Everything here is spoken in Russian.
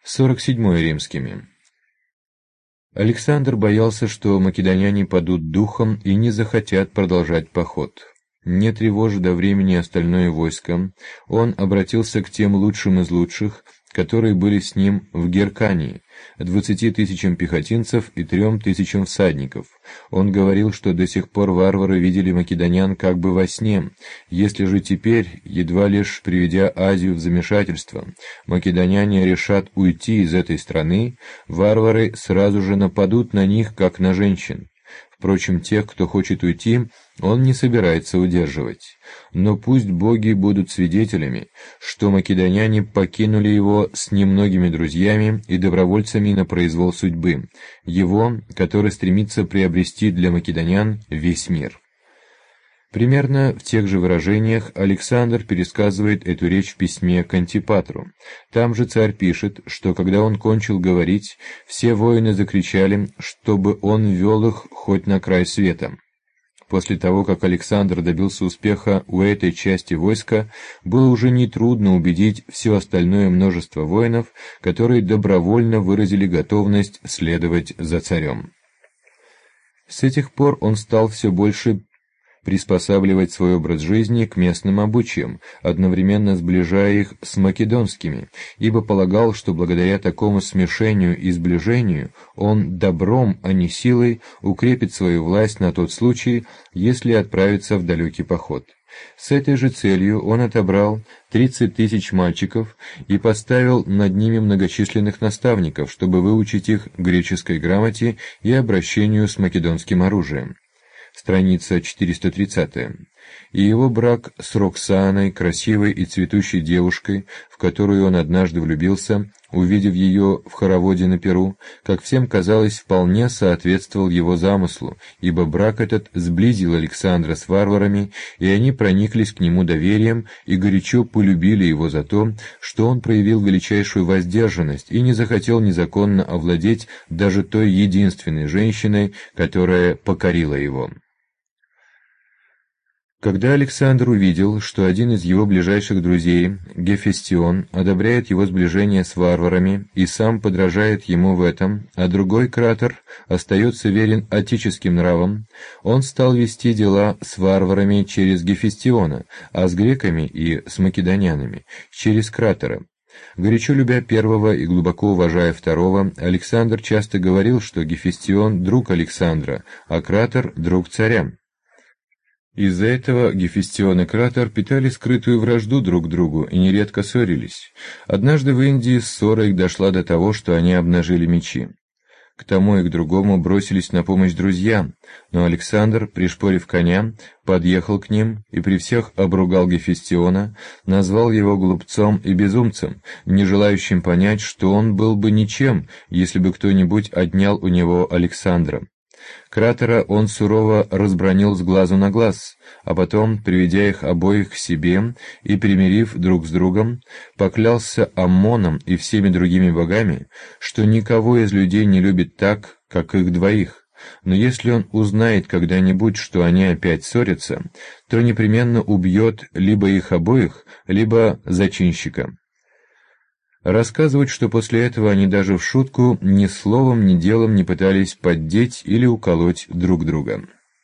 47 римскими. Александр боялся, что македоняне падут духом и не захотят продолжать поход. Не тревожа до времени остальное войско, он обратился к тем лучшим из лучших, которые были с ним в Геркании, 20 тысячам пехотинцев и 3 тысячам всадников. Он говорил, что до сих пор варвары видели македонян как бы во сне. Если же теперь, едва лишь приведя Азию в замешательство, македоняне решат уйти из этой страны, варвары сразу же нападут на них, как на женщин. Впрочем, тех, кто хочет уйти, он не собирается удерживать. Но пусть боги будут свидетелями, что македоняне покинули его с немногими друзьями и добровольцами на произвол судьбы, его, который стремится приобрести для македонян весь мир. Примерно в тех же выражениях Александр пересказывает эту речь в письме к Антипатру. Там же царь пишет, что когда он кончил говорить, все воины закричали, чтобы он вел их хоть на край света. После того, как Александр добился успеха у этой части войска, было уже нетрудно убедить все остальное множество воинов, которые добровольно выразили готовность следовать за царем. С этих пор он стал все больше приспосабливать свой образ жизни к местным обычаям, одновременно сближая их с македонскими, ибо полагал, что благодаря такому смешению и сближению он добром, а не силой, укрепит свою власть на тот случай, если отправится в далекий поход. С этой же целью он отобрал 30 тысяч мальчиков и поставил над ними многочисленных наставников, чтобы выучить их греческой грамоте и обращению с македонским оружием. Страница 430. И его брак с Роксаной, красивой и цветущей девушкой, в которую он однажды влюбился, увидев ее в хороводе на Перу, как всем казалось, вполне соответствовал его замыслу, ибо брак этот сблизил Александра с варварами, и они прониклись к нему доверием и горячо полюбили его за то, что он проявил величайшую воздержанность и не захотел незаконно овладеть даже той единственной женщиной, которая покорила его. Когда Александр увидел, что один из его ближайших друзей, Гефестион, одобряет его сближение с варварами и сам подражает ему в этом, а другой, Кратор, остается верен отеческим нравам, он стал вести дела с варварами через Гефестиона, а с греками и с македонянами через Кратора. Горячо любя первого и глубоко уважая второго, Александр часто говорил, что Гефестион – друг Александра, а Кратор – друг царя. Из-за этого Гефестион и Кратор питали скрытую вражду друг к другу и нередко ссорились. Однажды в Индии ссора их дошла до того, что они обнажили мечи. К тому и к другому бросились на помощь друзья, но Александр, пришпорив коня, подъехал к ним и при всех обругал Гефестиона, назвал его глупцом и безумцем, не желающим понять, что он был бы ничем, если бы кто-нибудь отнял у него Александра. Кратора он сурово разбранил с глазу на глаз, а потом, приведя их обоих к себе и примирив друг с другом, поклялся Аммоном и всеми другими богами, что никого из людей не любит так, как их двоих, но если он узнает когда-нибудь, что они опять ссорятся, то непременно убьет либо их обоих, либо зачинщика. Рассказывают, что после этого они даже в шутку ни словом, ни делом не пытались поддеть или уколоть друг друга.